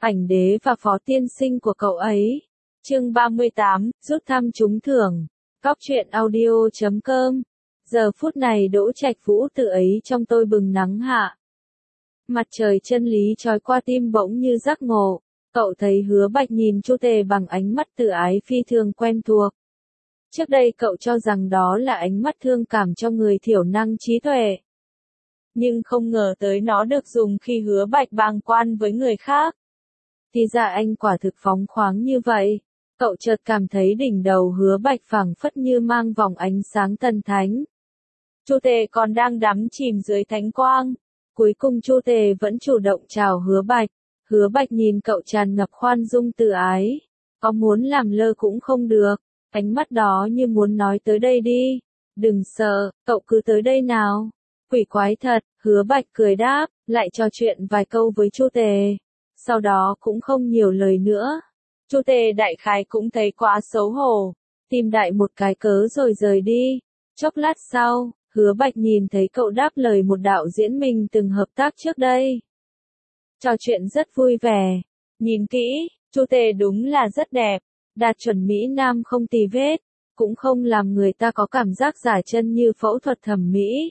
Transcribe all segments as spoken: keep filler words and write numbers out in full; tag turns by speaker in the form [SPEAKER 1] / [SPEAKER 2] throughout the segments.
[SPEAKER 1] ảnh đế và phó tiên sinh của cậu ấy. Chương ba mươi tám, rút thăm trúng thưởng. Góc truyện audio chấm com. Giờ phút này Đỗ Trạch Vũ tự ấy trong tôi bừng nắng hạ. Mặt trời chân lý trói qua tim bỗng như giác ngộ. Cậu thấy Hứa Bạch nhìn Chu Tề bằng ánh mắt tự ái phi thường quen thuộc. Trước đây cậu cho rằng đó là ánh mắt thương cảm cho người thiểu năng trí tuệ. Nhưng không ngờ tới nó được dùng khi Hứa Bạch bàng quan với người khác. Thì ra anh quả thực phóng khoáng như vậy. Cậu chợt cảm thấy đỉnh đầu Hứa Bạch phảng phất như mang vòng ánh sáng thần thánh. Chu Tề còn đang đắm chìm dưới thánh quang. Cuối cùng Chu Tề vẫn chủ động chào Hứa Bạch. Hứa Bạch nhìn cậu tràn ngập khoan dung từ ái. Có muốn làm lơ cũng không được. Ánh mắt đó như muốn nói tới đây đi. Đừng sợ, cậu cứ tới đây nào. Quỷ quái thật, Hứa Bạch cười đáp, lại trò chuyện vài câu với Chu Tề. Sau đó cũng không nhiều lời nữa. Chu Tề đại khái cũng thấy quá xấu hổ. Tìm đại một cái cớ rồi rời đi. Chốc lát sau, Hứa Bạch nhìn thấy cậu đáp lời một đạo diễn mình từng hợp tác trước đây. Trò chuyện rất vui vẻ. Nhìn kỹ, Chu Tề đúng là rất đẹp. Đạt chuẩn Mỹ Nam không tì vết. Cũng không làm người ta có cảm giác giả chân như phẫu thuật thẩm mỹ.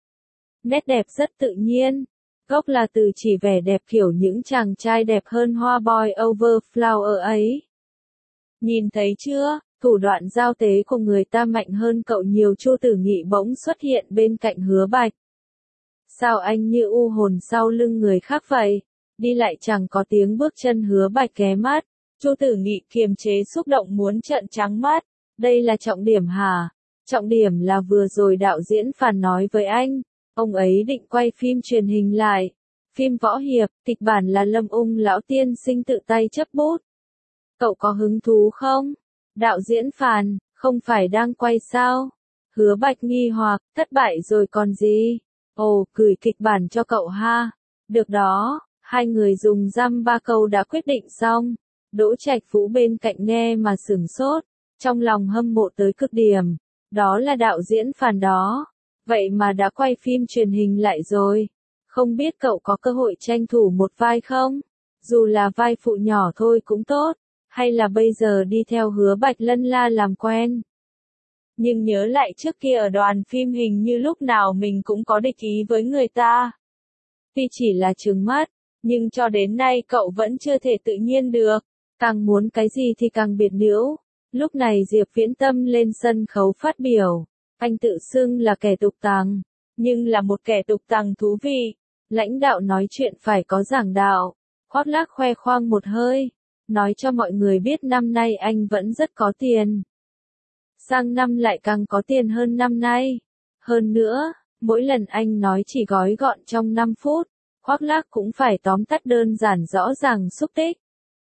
[SPEAKER 1] Nét đẹp rất tự nhiên. Gốc là từ chỉ vẻ đẹp kiểu những chàng trai đẹp hơn hoa boy over flower ấy. Nhìn thấy chưa, thủ đoạn giao tế của người ta mạnh hơn cậu nhiều. Chu Tử Nghị bỗng xuất hiện bên cạnh Hứa Bạch. Sao anh như u hồn sau lưng người khác vậy? Đi lại chẳng có tiếng bước chân. Hứa Bạch ghé mắt. Chu Tử Nghị kiềm chế xúc động muốn trợn trắng mắt. Đây là trọng điểm hả? Trọng điểm là vừa rồi đạo diễn Phàn nói với anh. Ông ấy định quay phim truyền hình lại. Phim võ hiệp, kịch bản là Lâm Ung lão tiên sinh tự tay chấp bút. Cậu có hứng thú không? Đạo diễn Phàn, không phải đang quay sao? Hứa Bạch nghi hoặc, thất bại rồi còn gì? Ồ, gửi kịch bản cho cậu ha. Được đó, hai người dùng dăm ba câu đã quyết định xong. Đỗ Trạch Vũ bên cạnh nghe mà sửng sốt, trong lòng hâm mộ tới cực điểm. Đó là đạo diễn Phàn đó. Vậy mà đã quay phim truyền hình lại rồi. Không biết cậu có cơ hội tranh thủ một vai không? Dù là vai phụ nhỏ thôi cũng tốt. Hay là bây giờ đi theo Hứa Bạch lân la làm quen? Nhưng nhớ lại trước kia ở đoàn phim hình như lúc nào mình cũng có địch ý với người ta. Tuy chỉ là trừng mắt, nhưng cho đến nay cậu vẫn chưa thể tự nhiên được. Càng muốn cái gì thì càng biệt nhiễu. Lúc này Diệp Viễn Tâm lên sân khấu phát biểu. Anh tự xưng là kẻ tục tằng, nhưng là một kẻ tục tằng thú vị. Lãnh đạo nói chuyện phải có giảng đạo. Khoác lác khoe khoang một hơi. Nói cho mọi người biết năm nay anh vẫn rất có tiền. Sang năm lại càng có tiền hơn năm nay. Hơn nữa, mỗi lần anh nói chỉ gói gọn trong năm phút. Khoác lác cũng phải tóm tắt đơn giản rõ ràng xúc tích.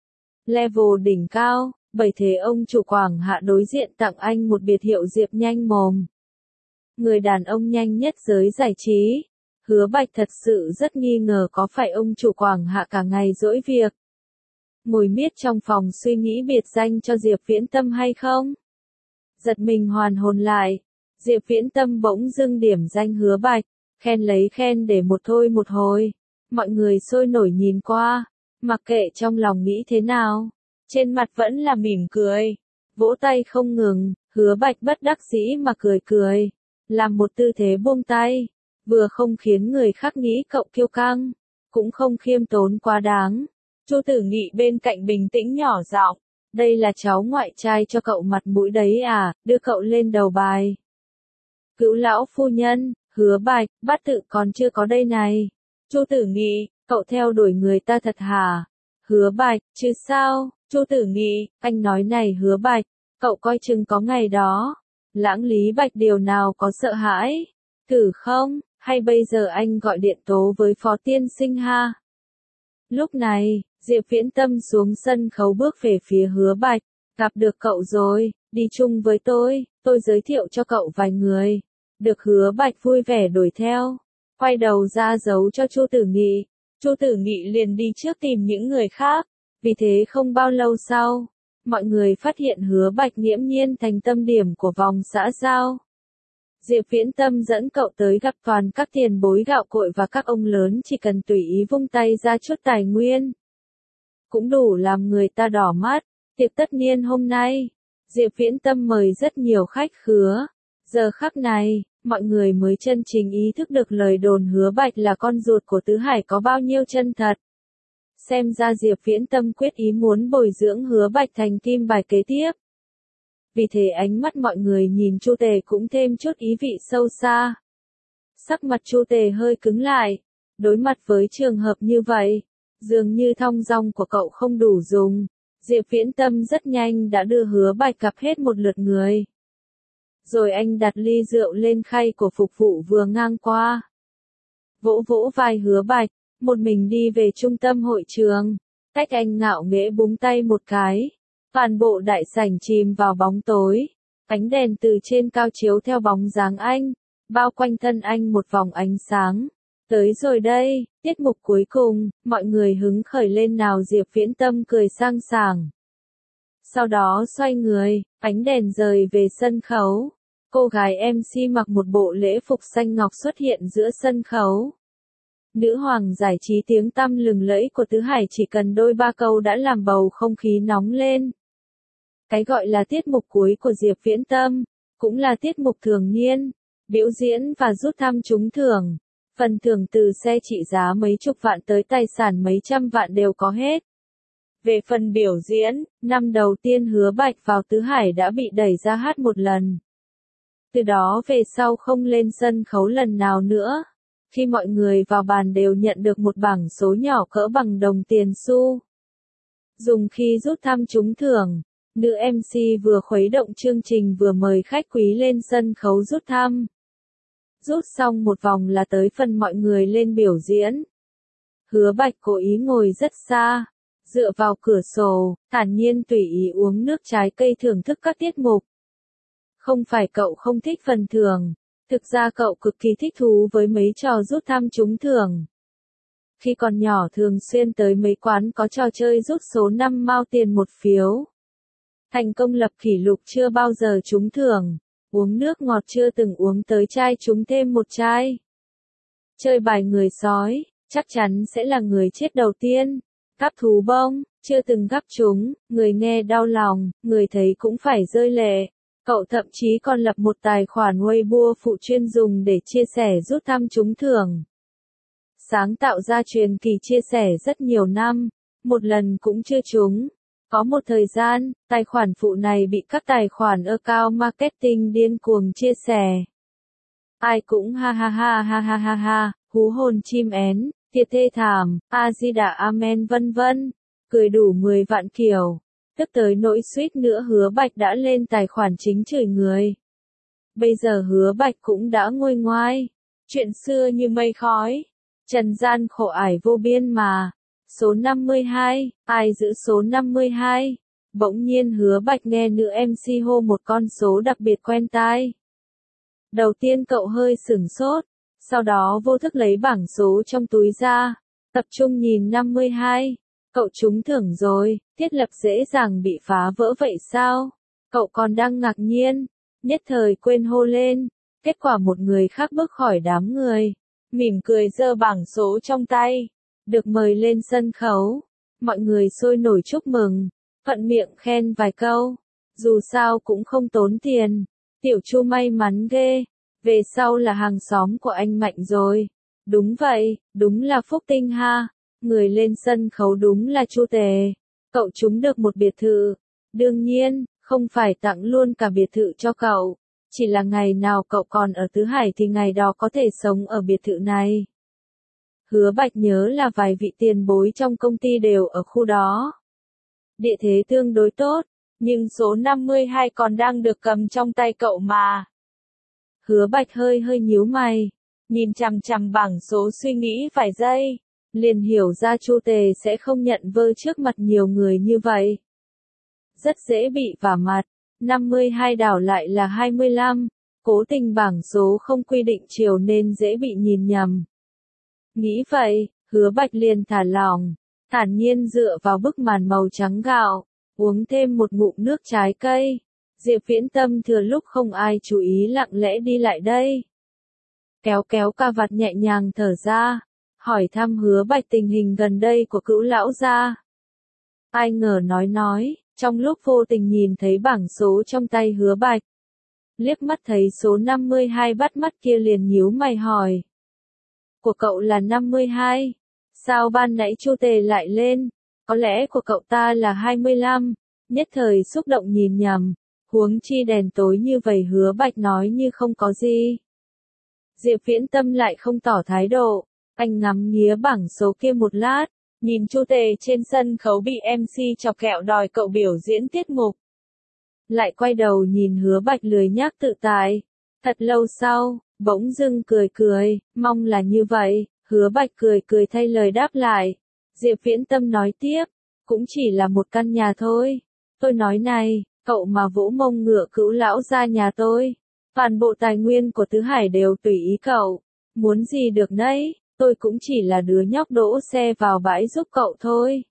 [SPEAKER 1] Level đỉnh cao, bởi thế ông chủ Quảng Hạ đối diện tặng anh một biệt hiệu Diệp nhanh mồm. Người đàn ông nhanh nhất giới giải trí. Hứa Bạch thật sự rất nghi ngờ có phải ông chủ Quảng Hạ cả ngày dỗi việc. Ngồi miết trong phòng suy nghĩ biệt danh cho Diệp Viễn Tâm hay không? Giật mình hoàn hồn lại. Diệp Viễn Tâm bỗng dưng điểm danh Hứa Bạch. Khen lấy khen để một thôi một hồi. Mọi người sôi nổi nhìn qua. Mặc kệ trong lòng nghĩ thế nào. Trên mặt vẫn là mỉm cười. Vỗ tay không ngừng. Hứa Bạch bất đắc dĩ mà cười cười. Làm một tư thế buông tay. Vừa không khiến người khác nghĩ cậu kiêu căng. Cũng không khiêm tốn quá đáng. Chu Tử Nghị bên cạnh bình tĩnh nhỏ giọng. Đây là cháu ngoại trai cho cậu mặt mũi đấy à, đưa cậu lên đầu bài. Cữu lão phu nhân, Hứa Bạch, bát tự còn chưa có đây này. Chu Tử Nghị, cậu theo đuổi người ta thật hả? Hứa Bạch, chứ sao? Chu Tử Nghị, anh nói này Hứa Bạch, cậu coi chừng có ngày đó. Lãng Lý Bạch điều nào có sợ hãi? Thử không, hay bây giờ anh gọi điện tố với phó tiên sinh ha? Lúc này, Diệp Viễn Tâm xuống sân khấu bước về phía Hứa Bạch. Gặp được cậu rồi, đi chung với tôi, tôi giới thiệu cho cậu vài người. Được Hứa Bạch vui vẻ đuổi theo. Quay đầu ra giấu cho Chu Tử Nghị. Chu Tử Nghị liền đi trước tìm những người khác. Vì thế không bao lâu sau, mọi người phát hiện Hứa Bạch nghiễm nhiên thành tâm điểm của vòng xã giao. Diệp Viễn Tâm dẫn cậu tới gặp toàn các tiền bối gạo cội và các ông lớn chỉ cần tùy ý vung tay ra chút tài nguyên. cũng đủ làm người ta đỏ mắt. Tiệc tất niên hôm nay, Diệp Viễn Tâm mời rất nhiều khách khứa. Giờ khắc này, mọi người mới chân chính ý thức được lời đồn Hứa Bạch là con ruột của Tứ Hải có bao nhiêu chân thật. Xem ra Diệp Viễn Tâm quyết ý muốn bồi dưỡng Hứa Bạch thành kim bài kế tiếp. Vì thế ánh mắt mọi người nhìn Chu Tề cũng thêm chút ý vị sâu xa. Sắc mặt Chu Tề hơi cứng lại, đối mặt với trường hợp như vậy, dường như thong dong của cậu không đủ dùng. Diệp Viễn Tâm rất nhanh đã đưa Hứa Bạch gặp hết một lượt người. Rồi anh đặt ly rượu lên khay của phục vụ vừa ngang qua. Vỗ vỗ vai Hứa Bạch, một mình đi về trung tâm hội trường. Cách anh ngạo nghễ búng tay một cái. Toàn bộ đại sảnh chìm vào bóng tối. Ánh đèn từ trên cao chiếu theo bóng dáng anh, bao quanh thân anh một vòng ánh sáng. Tới rồi đây, tiết mục cuối cùng, mọi người hứng khởi lên nào. Diệp Viễn Tâm cười sang sảng. Sau đó xoay người, ánh đèn rời về sân khấu. Cô gái em xê mặc một bộ lễ phục xanh ngọc xuất hiện giữa sân khấu. Nữ hoàng giải trí tiếng tăm lừng lẫy của Tứ Hải chỉ cần đôi ba câu đã làm bầu không khí nóng lên. Cái gọi là tiết mục cuối của Diệp Viễn Tâm, cũng là tiết mục thường niên, biểu diễn và rút thăm trúng thưởng. Phần thưởng từ xe trị giá mấy chục vạn tới tài sản mấy trăm vạn đều có hết. Về phần biểu diễn, năm đầu tiên Hứa Bạch vào Tứ Hải đã bị đẩy ra hát một lần. Từ đó về sau không lên sân khấu lần nào nữa. Khi mọi người vào bàn đều nhận được một bảng số nhỏ cỡ bằng đồng tiền xu. Dùng khi rút thăm trúng thưởng, nữ em xê vừa khuấy động chương trình vừa mời khách quý lên sân khấu rút thăm. Rút xong một vòng là tới phần mọi người lên biểu diễn. Hứa Bạch cố ý ngồi rất xa, dựa vào cửa sổ, thản nhiên tùy ý uống nước trái cây thưởng thức các tiết mục. Không phải cậu không thích phần thưởng, thực ra cậu cực kỳ thích thú với mấy trò rút thăm trúng thưởng. Khi còn nhỏ thường xuyên tới mấy quán có trò chơi rút số năm mao tiền một phiếu. Thành công lập kỷ lục chưa bao giờ trúng thưởng, uống nước ngọt chưa từng uống tới chai trúng thêm một chai. Chơi bài người sói, chắc chắn sẽ là người chết đầu tiên. Gắp thú bông, chưa từng gắp chúng, người nghe đau lòng, người thấy cũng phải rơi lệ. Cậu thậm chí còn lập một tài khoản Weibo phụ chuyên dùng để chia sẻ rút thăm trúng thưởng. Sáng tạo ra truyền kỳ chia sẻ rất nhiều năm, một lần cũng chưa trúng. Có một thời gian, tài khoản phụ này bị các tài khoản account marketing điên cuồng chia sẻ. Ai cũng ha ha ha ha ha ha ha, hú hồn chim én, thiệt thê thảm, A-di-đà amen vân vân, cười đủ mười vạn kiểu. Tức tới nỗi suýt nữa Hứa Bạch đã lên tài khoản chính chửi người. Bây giờ Hứa Bạch cũng đã nguôi ngoai. Chuyện xưa như mây khói. Trần gian khổ ải vô biên mà. Số năm mươi hai, ai giữ số năm mươi hai? Bỗng nhiên Hứa Bạch nghe nữ em xê hô một con số đặc biệt quen tai. Đầu tiên cậu hơi sửng sốt, sau đó vô thức lấy bảng số trong túi ra, tập trung nhìn năm mươi hai. Cậu trúng thưởng rồi, thiết lập dễ dàng bị phá vỡ vậy sao? Cậu còn đang ngạc nhiên, nhất thời quên hô lên. Kết quả một người khác bước khỏi đám người, mỉm cười giơ bảng số trong tay, được mời lên sân khấu. Mọi người sôi nổi chúc mừng, thuận miệng khen vài câu, dù sao cũng không tốn tiền. Tiểu Chu may mắn ghê, về sau là hàng xóm của anh Mạnh rồi. Đúng vậy, đúng là phúc tinh ha. Người lên sân khấu đúng là Chu Tề. Cậu trúng được một biệt thự. Đương nhiên, không phải tặng luôn cả biệt thự cho cậu. Chỉ là ngày nào cậu còn ở Tứ Hải thì ngày đó có thể sống ở biệt thự này. Hứa Bạch nhớ là vài vị tiền bối trong công ty đều ở khu đó. Địa thế tương đối tốt, nhưng số năm mươi hai còn đang được cầm trong tay cậu mà. Hứa Bạch hơi hơi nhíu mày, nhìn chằm chằm bảng số suy nghĩ vài giây. Liền hiểu ra Chu Tề sẽ không nhận vơ trước mặt nhiều người như vậy. Rất dễ bị vả mặt, năm mươi hai đảo lại là hai mươi lăm, cố tình bảng số không quy định chiều nên dễ bị nhìn nhầm. Nghĩ vậy, Hứa Bạch liền thả lỏng, thản nhiên dựa vào bức màn màu trắng gạo, uống thêm một ngụm nước trái cây. Diệp Viễn Tâm thừa lúc không ai chú ý lặng lẽ đi lại đây. Kéo kéo cà vạt nhẹ nhàng thở ra. Hỏi thăm Hứa Bạch tình hình gần đây của Cữu lão gia. Ai ngờ nói nói, trong lúc vô tình nhìn thấy bảng số trong tay Hứa Bạch. Liếc mắt thấy số năm mươi hai bắt mắt kia liền nhíu mày hỏi. Của cậu là năm mươi hai? Sao ban nãy Chu Tề lại lên? Có lẽ của cậu ta là hai mươi lăm, nhất thời xúc động nhìn nhầm, huống chi đèn tối như vậy Hứa Bạch nói như không có gì. Diệp Viễn Tâm lại không tỏ thái độ, anh ngắm nghía bảng số kia một lát, nhìn Chu Tề trên sân khấu bị em xê chọc kẹo đòi cậu biểu diễn tiết mục. Lại quay đầu nhìn Hứa Bạch lười nhác tự tại. Thật lâu sau, bỗng dưng cười cười, mong là như vậy, Hứa Bạch cười cười thay lời đáp lại. Diệp Viễn Tâm nói tiếp, cũng chỉ là một căn nhà thôi. Tôi nói này, cậu mà vỗ mông ngựa cứu lão ra nhà tôi. Toàn bộ tài nguyên của Tứ Hải đều tùy ý cậu. Muốn gì được nấy, tôi cũng chỉ là đứa nhóc đỗ xe vào bãi giúp cậu thôi.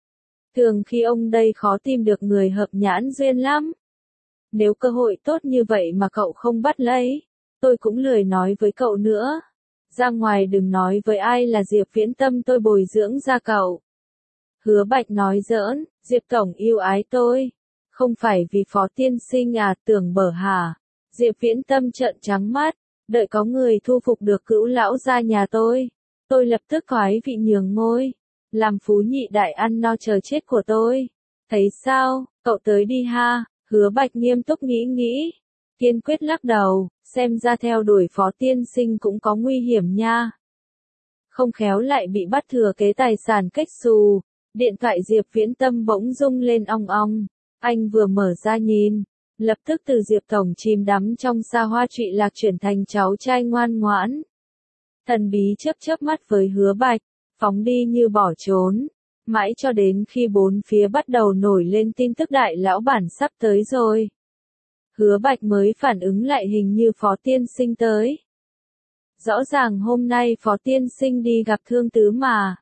[SPEAKER 1] Thường khi ông đây khó tìm được người hợp nhãn duyên lắm. Nếu cơ hội tốt như vậy mà cậu không bắt lấy, tôi cũng lười nói với cậu nữa. Ra ngoài đừng nói với ai là Diệp Viễn Tâm tôi bồi dưỡng ra cậu. Hứa Bạch nói giỡn, Diệp Tổng yêu ái tôi. Không phải vì Phó Tiên Sinh à, tưởng bở hả? Diệp Viễn Tâm trợn trắng mắt, đợi có người thu phục được cữu lão ra nhà tôi. Tôi lập tức khoái vị nhường ngôi, làm phú nhị đại ăn no chờ chết của tôi. Thấy sao, cậu tới đi ha. Hứa Bạch nghiêm túc nghĩ nghĩ, kiên quyết lắc đầu, xem ra theo đuổi Phó Tiên Sinh cũng có nguy hiểm nha. Không khéo lại bị bắt thừa kế tài sản cách xù. Điện thoại Diệp Viễn Tâm bỗng rung lên ong ong, anh vừa mở ra nhìn, lập tức từ Diệp Tổng chìm đắm trong xa hoa trụy lạc chuyển thành cháu trai ngoan ngoãn. Thần bí chớp chớp mắt với Hứa Bạch, phóng đi như bỏ trốn. Mãi cho đến khi bốn phía bắt đầu nổi lên tin tức đại lão bản sắp tới rồi. Hứa Bạch mới phản ứng lại hình như Phó Tiên Sinh tới. Rõ ràng hôm nay Phó Tiên Sinh đi gặp Thương Tứ mà.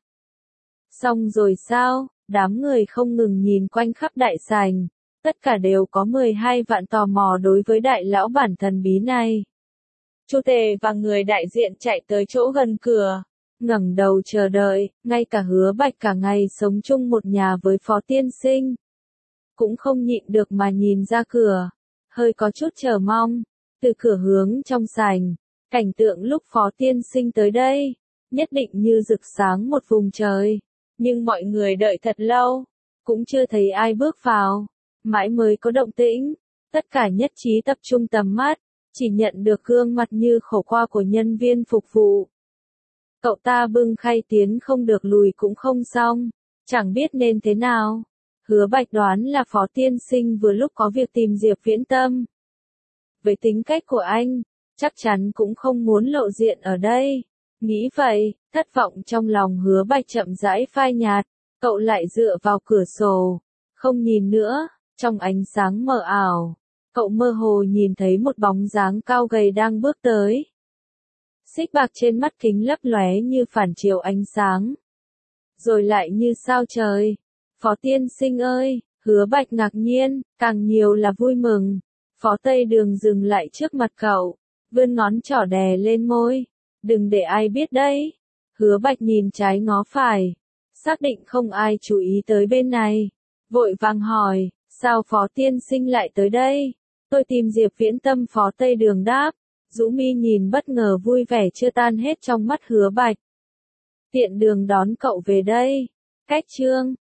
[SPEAKER 1] Xong rồi sao, đám người không ngừng nhìn quanh khắp đại sảnh. Tất cả đều có mười hai vạn tò mò đối với đại lão bản thần bí này. Chu Tề và người đại diện chạy tới chỗ gần cửa. Ngẩng đầu chờ đợi, ngay cả Hứa Bạch cả ngày sống chung một nhà với Phó Tiên Sinh. Cũng không nhịn được mà nhìn ra cửa, hơi có chút chờ mong, từ cửa hướng trong sảnh, cảnh tượng lúc Phó Tiên Sinh tới đây, nhất định như rực sáng một vùng trời. Nhưng mọi người đợi thật lâu, cũng chưa thấy ai bước vào, mãi mới có động tĩnh, tất cả nhất trí tập trung tầm mắt, chỉ nhận được gương mặt như khổ qua của nhân viên phục vụ. Cậu ta bưng khay tiến không được lùi cũng không xong, chẳng biết nên thế nào. Hứa Bạch đoán là Phó Tiên Sinh vừa lúc có việc tìm Diệp Viễn Tâm. Với tính cách của anh, chắc chắn cũng không muốn lộ diện ở đây. Nghĩ vậy, thất vọng trong lòng Hứa Bạch chậm rãi phai nhạt, cậu lại dựa vào cửa sổ, không nhìn nữa, trong ánh sáng mờ ảo, cậu mơ hồ nhìn thấy một bóng dáng cao gầy đang bước tới. Xích bạc trên mắt kính lấp lóe như phản chiếu ánh sáng. Rồi lại như sao trời. Phó Tiên Sinh ơi, Hứa Bạch ngạc nhiên, càng nhiều là vui mừng. Phó Tây Đường dừng lại trước mặt cậu, vươn ngón trỏ đè lên môi. Đừng để ai biết đấy. Hứa Bạch nhìn trái ngó phải, xác định không ai chú ý tới bên này. Vội vàng hỏi, sao Phó Tiên Sinh lại tới đây? Tôi tìm Diệp Viễn Tâm. Phó Tây Đường đáp. Dũ mi nhìn bất ngờ vui vẻ chưa tan hết trong mắt Hứa Bạch. Tiện đường đón cậu về đây. Cách chương